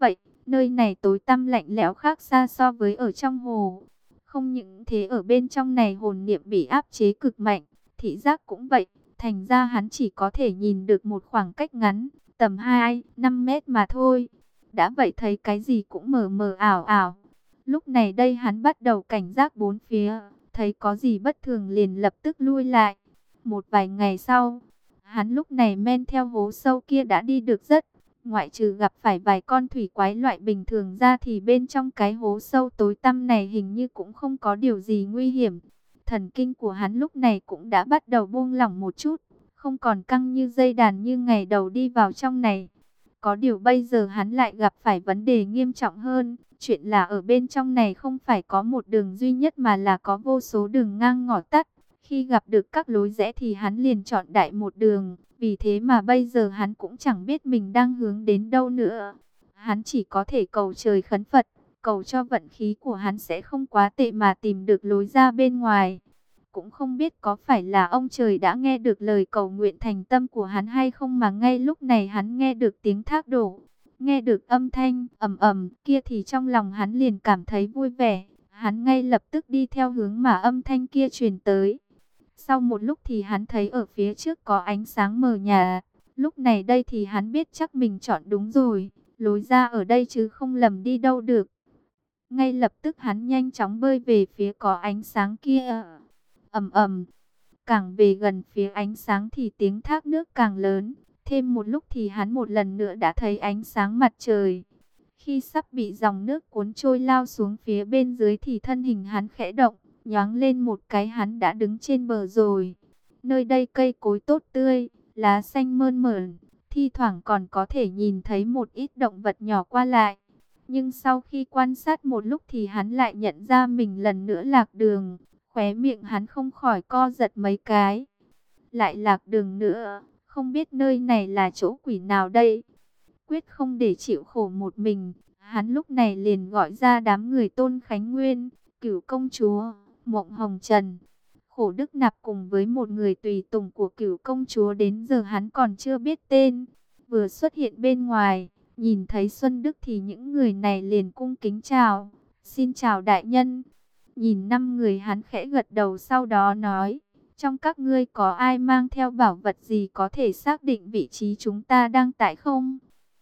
Nơi này tối tăm lạnh lẽo khác xa so với ở trong hồ. Không những thế, ở bên trong này hồn niệm bị áp chế cực mạnh, thị giác cũng vậy. Thành ra hắn chỉ có thể nhìn được một khoảng cách ngắn, tầm hai, năm mét mà thôi. Đã vậy thấy cái gì cũng mờ mờ ảo ảo. Lúc này đây hắn bắt đầu cảnh giác bốn phía, thấy có gì bất thường liền lập tức lui lại. Một vài ngày sau, hắn lúc này men theo hố sâu kia đã đi được rất. Ngoại trừ gặp phải vài con thủy quái loại bình thường ra thì bên trong cái hố sâu tối tăm này hình như cũng không có điều gì nguy hiểm. Thần kinh của hắn lúc này cũng đã bắt đầu buông lỏng một chút, không còn căng như dây đàn như ngày đầu đi vào trong này. Có điều bây giờ hắn lại gặp phải vấn đề nghiêm trọng hơn. Chuyện là ở bên trong này không phải có một đường duy nhất mà là có vô số đường ngang ngõ tắt. Khi gặp được các lối rẽ thì hắn liền chọn đại một đường. Vì thế mà bây giờ hắn cũng chẳng biết mình đang hướng đến đâu nữa. Hắn chỉ có thể cầu trời khấn Phật, cầu cho vận khí của hắn sẽ không quá tệ mà tìm được lối ra bên ngoài. Cũng không biết có phải là ông trời đã nghe được lời cầu nguyện thành tâm của hắn hay không mà ngay lúc này hắn nghe được tiếng thác đổ. Nghe được âm thanh ầm ầm kia thì trong lòng hắn liền cảm thấy vui vẻ. Hắn ngay lập tức đi theo hướng mà âm thanh kia truyền tới. Sau một lúc thì hắn thấy ở phía trước có ánh sáng mờ nhạt. Lúc này đây thì hắn biết chắc mình chọn đúng rồi. Lối ra ở đây chứ không lầm đi đâu được. Ngay lập tức hắn nhanh chóng bơi về phía có ánh sáng kia. Ầm ầm. Càng về gần phía ánh sáng thì tiếng thác nước càng lớn. Thêm một lúc thì hắn một lần nữa đã thấy ánh sáng mặt trời. Khi sắp bị dòng nước cuốn trôi lao xuống phía bên dưới thì thân hình hắn khẽ động. Nhoáng lên một cái hắn đã đứng trên bờ rồi. Nơi đây cây cối tốt tươi, lá xanh mơn mởn. Thi thoảng còn có thể nhìn thấy một ít động vật nhỏ qua lại. Nhưng sau khi quan sát một lúc thì hắn lại nhận ra mình lần nữa lạc đường. Khóe miệng hắn không khỏi co giật mấy cái. Lại lạc đường nữa, không biết nơi này là chỗ quỷ nào đây. Quyết không để chịu khổ một mình, hắn lúc này liền gọi ra đám người Tôn Khánh Nguyên, Cửu Công Chúa, Mộng Hồng Trần. Khổ Đức Nạp cùng với một người tùy tùng của Cửu Công Chúa đến giờ hắn còn chưa biết tên. Vừa xuất hiện bên ngoài, nhìn thấy Xuân Đức thì những người này liền cung kính chào. Xin chào đại nhân. Nhìn năm người hắn khẽ gật đầu sau đó nói. Trong các ngươi có ai mang theo bảo vật gì có thể xác định vị trí chúng ta đang tại không?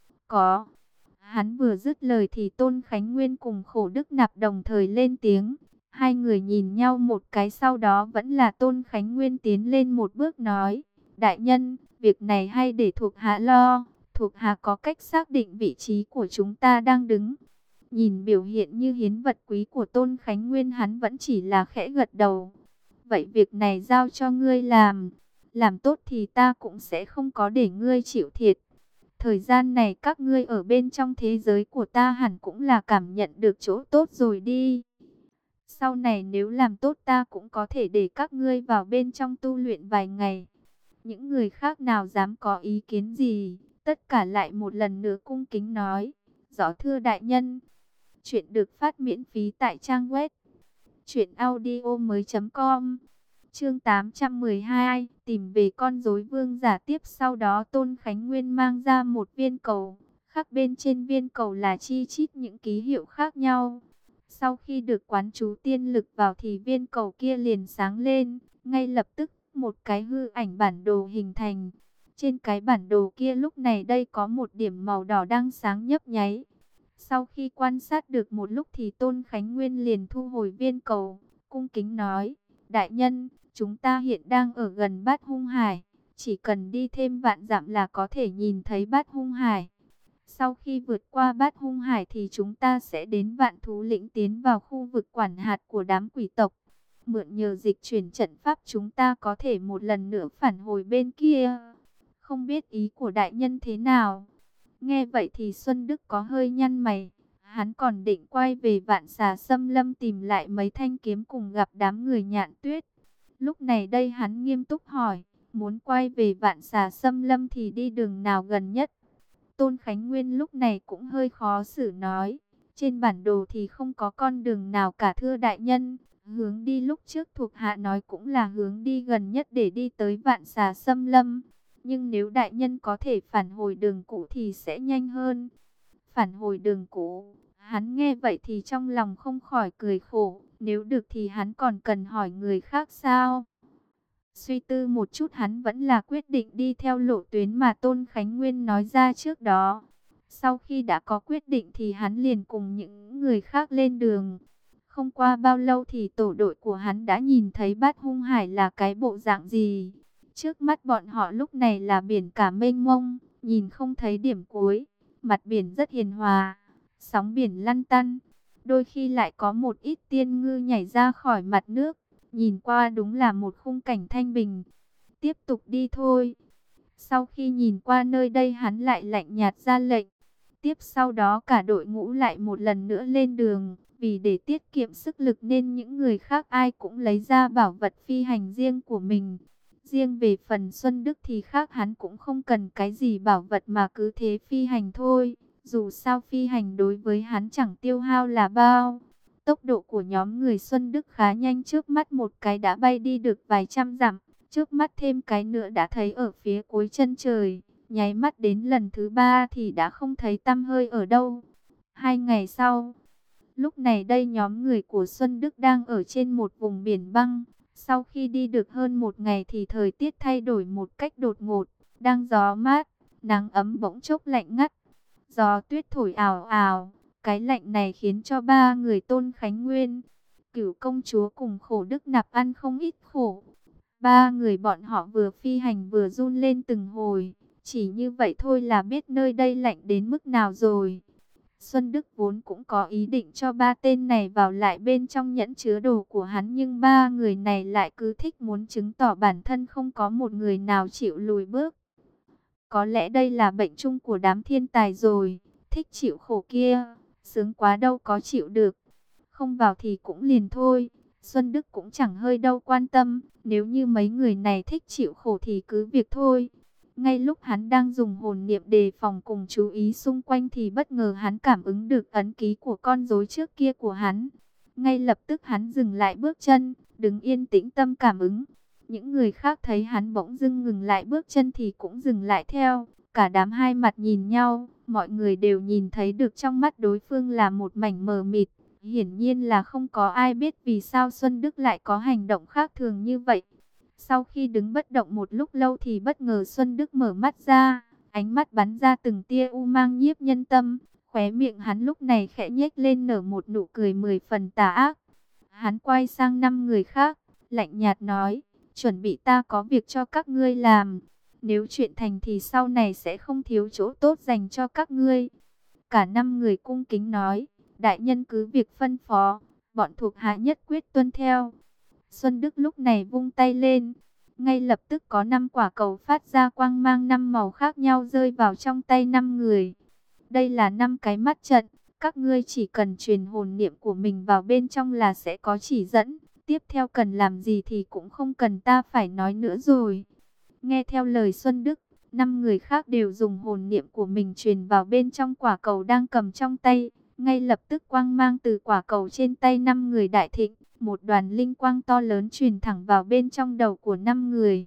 Có. Hắn vừa dứt lời thì Tôn Khánh Nguyên cùng Khổ Đức Nạp đồng thời lên tiếng. Hai người nhìn nhau một cái sau đó vẫn là Tôn Khánh Nguyên tiến lên một bước nói. Đại nhân, việc này hay để thuộc hạ lo. Thuộc hạ có cách xác định vị trí của chúng ta đang đứng. Nhìn biểu hiện như hiến vật quý của Tôn Khánh Nguyên hắn vẫn chỉ là khẽ gật đầu. Vậy việc này giao cho ngươi làm. Làm tốt thì ta cũng sẽ không có để ngươi chịu thiệt. Thời gian này các ngươi ở bên trong thế giới của ta hẳn cũng là cảm nhận được chỗ tốt rồi đi. Sau này nếu làm tốt ta cũng có thể để các ngươi vào bên trong tu luyện vài ngày. Những người khác nào dám có ý kiến gì, tất cả lại một lần nữa cung kính nói. Rõ thưa đại nhân. Chuyện được phát miễn phí tại trang web truyện audio mới chấm com. Chương tám trăm mười hai, tìm về con rối vương giả. Tiếp sau đó Tôn Khánh Nguyên mang ra một viên cầu, khắc bên trên viên cầu là chi chít những ký hiệu khác nhau. Sau khi được quán chú tiên lực vào thì viên cầu kia liền sáng lên, ngay lập tức một cái hư ảnh bản đồ hình thành. Trên cái bản đồ kia lúc này đây có một điểm màu đỏ đang sáng nhấp nháy. Sau khi quan sát được một lúc thì Tôn Khánh Nguyên liền thu hồi viên cầu, cung kính nói, đại nhân, chúng ta hiện đang ở gần Bát Hung Hải, chỉ cần đi thêm vạn dặm là có thể nhìn thấy Bát Hung Hải. Sau khi vượt qua Bát Hung Hải thì chúng ta sẽ đến Vạn Thú Lĩnh, tiến vào khu vực quản hạt của đám quỷ tộc. Mượn nhờ dịch chuyển trận pháp chúng ta có thể một lần nữa phản hồi bên kia. Không biết ý của đại nhân thế nào? Nghe vậy thì Xuân Đức có hơi nhăn mày. Hắn còn định quay về Vạn Xà Xâm Lâm tìm lại mấy thanh kiếm cùng gặp đám người Nhạn Tuyết. Lúc này đây hắn nghiêm túc hỏi, muốn quay về Vạn Xà Xâm Lâm thì đi đường nào gần nhất? Tôn Khánh Nguyên lúc này cũng hơi khó xử nói, trên bản đồ thì không có con đường nào cả thưa đại nhân. Hướng đi lúc trước thuộc hạ nói cũng là hướng đi gần nhất để đi tới Vạn Xà Xâm Lâm. Nhưng nếu đại nhân có thể phản hồi đường cũ thì sẽ nhanh hơn. phản hồi đường cũ. Hắn nghe vậy thì trong lòng không khỏi cười khổ, nếu được thì hắn còn cần hỏi người khác sao? Suy tư một chút hắn vẫn là quyết định đi theo lộ tuyến mà Tôn Khánh Nguyên nói ra trước đó. Sau khi đã có quyết định thì hắn liền cùng những người khác lên đường. Không qua bao lâu thì tổ đội của hắn đã nhìn thấy Bát Hung Hải là cái bộ dạng gì. Trước mắt bọn họ lúc này là biển cả mênh mông, nhìn không thấy điểm cuối. Mặt biển rất hiền hòa, sóng biển lăn tăn. Đôi khi lại có một ít tiên ngư nhảy ra khỏi mặt nước. Nhìn qua đúng là một khung cảnh thanh bình. Tiếp tục đi thôi. Sau khi nhìn qua nơi đây hắn lại lạnh nhạt ra lệnh. Tiếp sau đó cả đội ngũ lại một lần nữa lên đường. Vì để tiết kiệm sức lực nên những người khác ai cũng lấy ra bảo vật phi hành riêng của mình. Riêng về phần Xuân Đức thì khác, hắn cũng không cần cái gì bảo vật mà cứ thế phi hành thôi. Dù sao phi hành đối với hắn chẳng tiêu hao là bao. Tốc độ của nhóm người Xuân Đức khá nhanh, trước mắt một cái đã bay đi được vài trăm dặm. Trước mắt thêm cái nữa đã thấy ở phía cuối chân trời. Nháy mắt đến lần thứ ba thì đã không thấy tăm hơi ở đâu. Hai ngày sau, lúc này đây nhóm người của Xuân Đức đang ở trên một vùng biển băng. Sau khi đi được hơn một ngày thì thời tiết thay đổi một cách đột ngột. Đang gió mát, nắng ấm bỗng chốc lạnh ngắt. Gió tuyết thổi ào ào. Cái lạnh này khiến cho ba người Tôn Khánh Nguyên, Cửu công chúa cùng Khổ Đức Nạp ăn không ít khổ. Ba người bọn họ vừa phi hành vừa run lên từng hồi. Chỉ như vậy thôi là biết nơi đây lạnh đến mức nào rồi. Xuân Đức vốn cũng có ý định cho ba tên này vào lại bên trong nhẫn chứa đồ của hắn. Nhưng ba người này lại cứ thích muốn chứng tỏ bản thân, không có một người nào chịu lùi bước. Có lẽ đây là bệnh chung của đám thiên tài rồi. Thích chịu khổ kia, sướng quá đâu có chịu được. Không vào thì cũng liền thôi. Xuân Đức cũng chẳng hơi đâu quan tâm. Nếu như mấy người này thích chịu khổ thì cứ việc thôi. Ngay lúc hắn đang dùng hồn niệm đề phòng cùng chú ý xung quanh thì bất ngờ hắn cảm ứng được ấn ký của con rối trước kia của hắn. Ngay lập tức hắn dừng lại bước chân, đứng yên tĩnh tâm cảm ứng. Những người khác thấy hắn bỗng dưng ngừng lại bước chân thì cũng dừng lại theo. Cả đám hai mặt nhìn nhau, mọi người đều nhìn thấy được trong mắt đối phương là một mảnh mờ mịt. Hiển nhiên là không có ai biết vì sao Xuân Đức lại có hành động khác thường như vậy. Sau khi đứng bất động một lúc lâu thì bất ngờ Xuân Đức mở mắt ra, ánh mắt bắn ra từng tia u mang nhiếp nhân tâm. Khóe miệng hắn lúc này khẽ nhếch lên nở một nụ cười mười phần tà ác. Hắn quay sang năm người khác, lạnh nhạt nói, chuẩn bị, ta có việc cho các ngươi làm. Nếu chuyện thành thì sau này sẽ không thiếu chỗ tốt dành cho các ngươi. Cả năm người cung kính nói, đại nhân cứ việc phân phó, bọn thuộc hạ nhất quyết tuân theo. Xuân Đức lúc này vung tay lên, ngay lập tức có năm quả cầu phát ra quang mang năm màu khác nhau rơi vào trong tay năm người. Đây là năm cái mắt trận, các ngươi chỉ cần truyền hồn niệm của mình vào bên trong là sẽ có chỉ dẫn. Tiếp theo cần làm gì thì cũng không cần ta phải nói nữa rồi. Nghe theo lời Xuân Đức, năm người khác đều dùng hồn niệm của mình truyền vào bên trong quả cầu đang cầm trong tay. Ngay lập tức quang mang từ quả cầu trên tay năm người đại thịnh, một đoàn linh quang to lớn truyền thẳng vào bên trong đầu của năm người.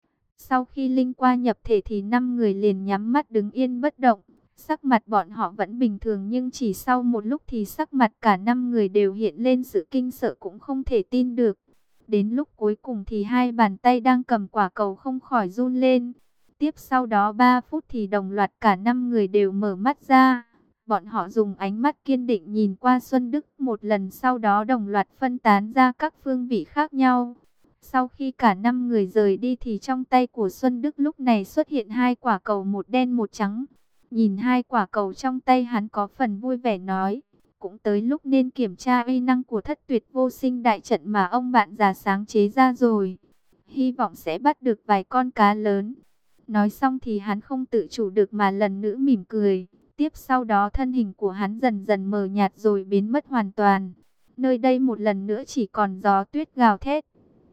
Sau khi linh quang nhập thể thì năm người liền nhắm mắt đứng yên bất động. Sắc mặt bọn họ vẫn bình thường nhưng chỉ sau một lúc thì sắc mặt cả năm người đều hiện lên sự kinh sợ cũng không thể tin được. Đến lúc cuối cùng thì hai bàn tay đang cầm quả cầu không khỏi run lên. Tiếp sau đó ba phút thì đồng loạt cả năm người đều mở mắt ra. Bọn họ dùng ánh mắt kiên định nhìn qua Xuân Đức một lần, sau đó đồng loạt phân tán ra các phương vị khác nhau. Sau khi cả năm người rời đi thì trong tay của Xuân Đức lúc này xuất hiện hai quả cầu, một đen một trắng. Nhìn hai quả cầu trong tay hắn có phần vui vẻ nói, cũng tới lúc nên kiểm tra uy năng của Thất Tuyệt Vô Sinh đại trận mà ông bạn già sáng chế ra rồi. Hy vọng sẽ bắt được vài con cá lớn. Nói xong thì hắn không tự chủ được mà lần nữa mỉm cười. Tiếp sau đó thân hình của hắn dần dần mờ nhạt rồi biến mất hoàn toàn. Nơi đây một lần nữa chỉ còn gió tuyết gào thét.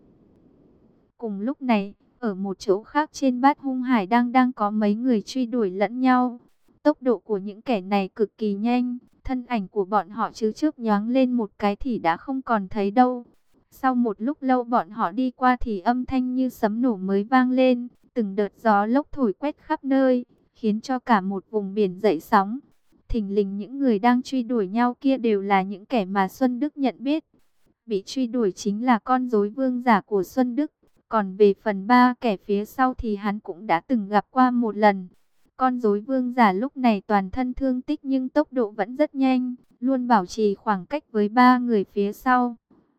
Cùng lúc này, ở một chỗ khác trên Bát Hung Hải đang đang có mấy người truy đuổi lẫn nhau. Tốc độ của những kẻ này cực kỳ nhanh, thân ảnh của bọn họ chứ trước nhoáng lên một cái thì đã không còn thấy đâu. Sau một lúc lâu bọn họ đi qua thì âm thanh như sấm nổ mới vang lên, từng đợt gió lốc thổi quét khắp nơi, khiến cho cả một vùng biển dậy sóng. Thình lình những người đang truy đuổi nhau kia đều là những kẻ mà Xuân Đức nhận biết. Bị truy đuổi chính là con rối vương giả của Xuân Đức. Còn về phần ba kẻ phía sau thì hắn cũng đã từng gặp qua một lần. Con rối vương giả lúc này toàn thân thương tích nhưng tốc độ vẫn rất nhanh, luôn bảo trì khoảng cách với ba người phía sau.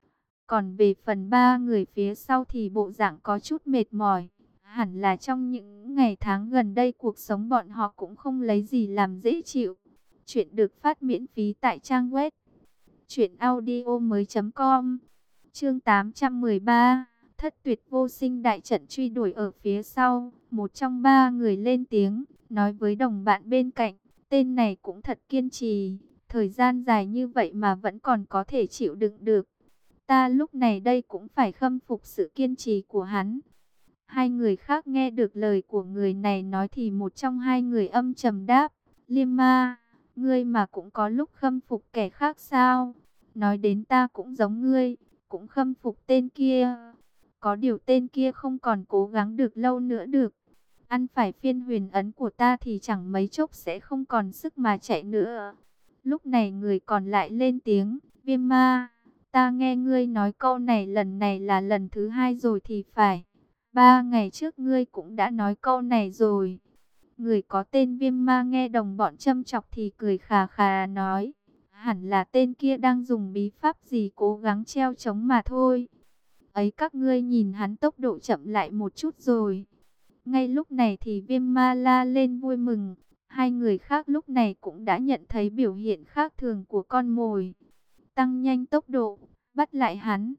Còn về phần ba người phía sau thì bộ dạng có chút mệt mỏi. Hẳn là trong những ngày tháng gần đây cuộc sống bọn họ cũng không lấy gì làm dễ chịu. Chuyện được phát miễn phí tại trang web truyện audio mới chấm com. Chương tám trăm mười ba, Thất Tuyệt Vô Sinh đại trận truy đuổi ở phía sau. Một trong ba người lên tiếng, nói với đồng bạn bên cạnh, tên này cũng thật kiên trì, thời gian dài như vậy mà vẫn còn có thể chịu đựng được. Ta lúc này đây cũng phải khâm phục sự kiên trì của hắn. Hai người khác nghe được lời của người này nói thì một trong hai người âm trầm đáp, Liêm Ma, ngươi mà cũng có lúc khâm phục kẻ khác sao? Nói đến ta cũng giống ngươi, cũng khâm phục tên kia. Có điều tên kia không còn cố gắng được lâu nữa được. Ăn phải phiên huyền ấn của ta thì chẳng mấy chốc sẽ không còn sức mà chạy nữa. Lúc này người còn lại lên tiếng, Viêm Ma, ta nghe ngươi nói câu này lần này là lần thứ hai rồi thì phải. Ba ngày trước ngươi cũng đã nói câu này rồi. Người có tên Viêm Ma nghe đồng bọn châm chọc thì cười khà khà nói, hẳn là tên kia đang dùng bí pháp gì cố gắng treo chống mà thôi. Ấy các ngươi nhìn hắn tốc độ chậm lại một chút rồi. Ngay lúc này thì Viêm Ma la lên vui mừng. Hai người khác lúc này cũng đã nhận thấy biểu hiện khác thường của con mồi. Tăng nhanh tốc độ, bắt lại hắn.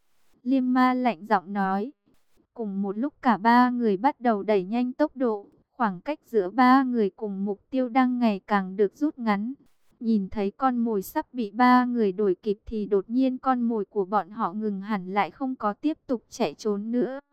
Liêm Ma lạnh giọng nói. Cùng một lúc cả ba người bắt đầu đẩy nhanh tốc độ. Khoảng cách giữa ba người cùng mục tiêu đang ngày càng được rút ngắn. Nhìn thấy con mồi sắp bị ba người đuổi kịp thì đột nhiên con mồi của bọn họ ngừng hẳn lại, không có tiếp tục chạy trốn nữa.